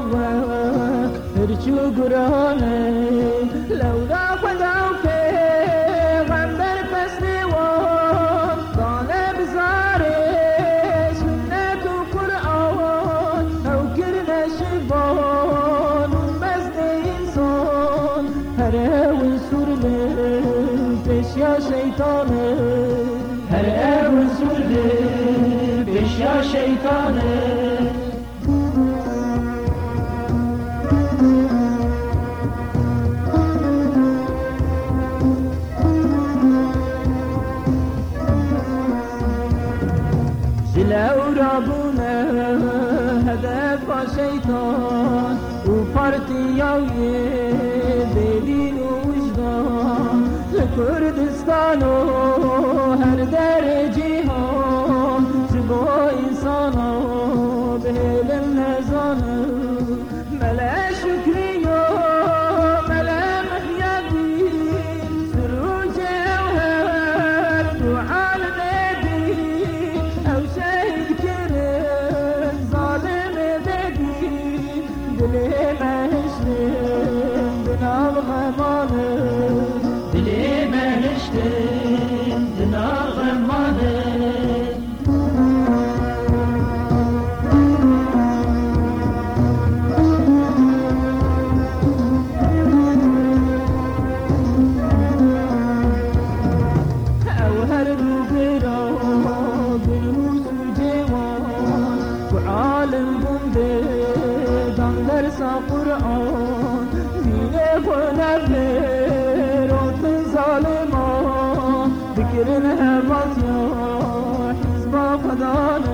هرچو گرانه لولا خدا که غم در فصل وان دانه بزاره سنت و قرآن او کرنه شبان مزد انسان هر اول سرله پیش یا شیطانه هر اول سرله پیش یا شیطانه لو رابونه هدف شیطان و پارتیای دلین و وجدان کردستان و هر در جهان زبا انسان به علم نزان ملا شکری و ملا محیدی سروج جوهر دعال دلی بهشتم دنار غمانه او هر روبرا بلوز و جوان و عالم بنده دان درسا قرآن دینه و نفر و ظالمان بکرن همات یا حزب خدا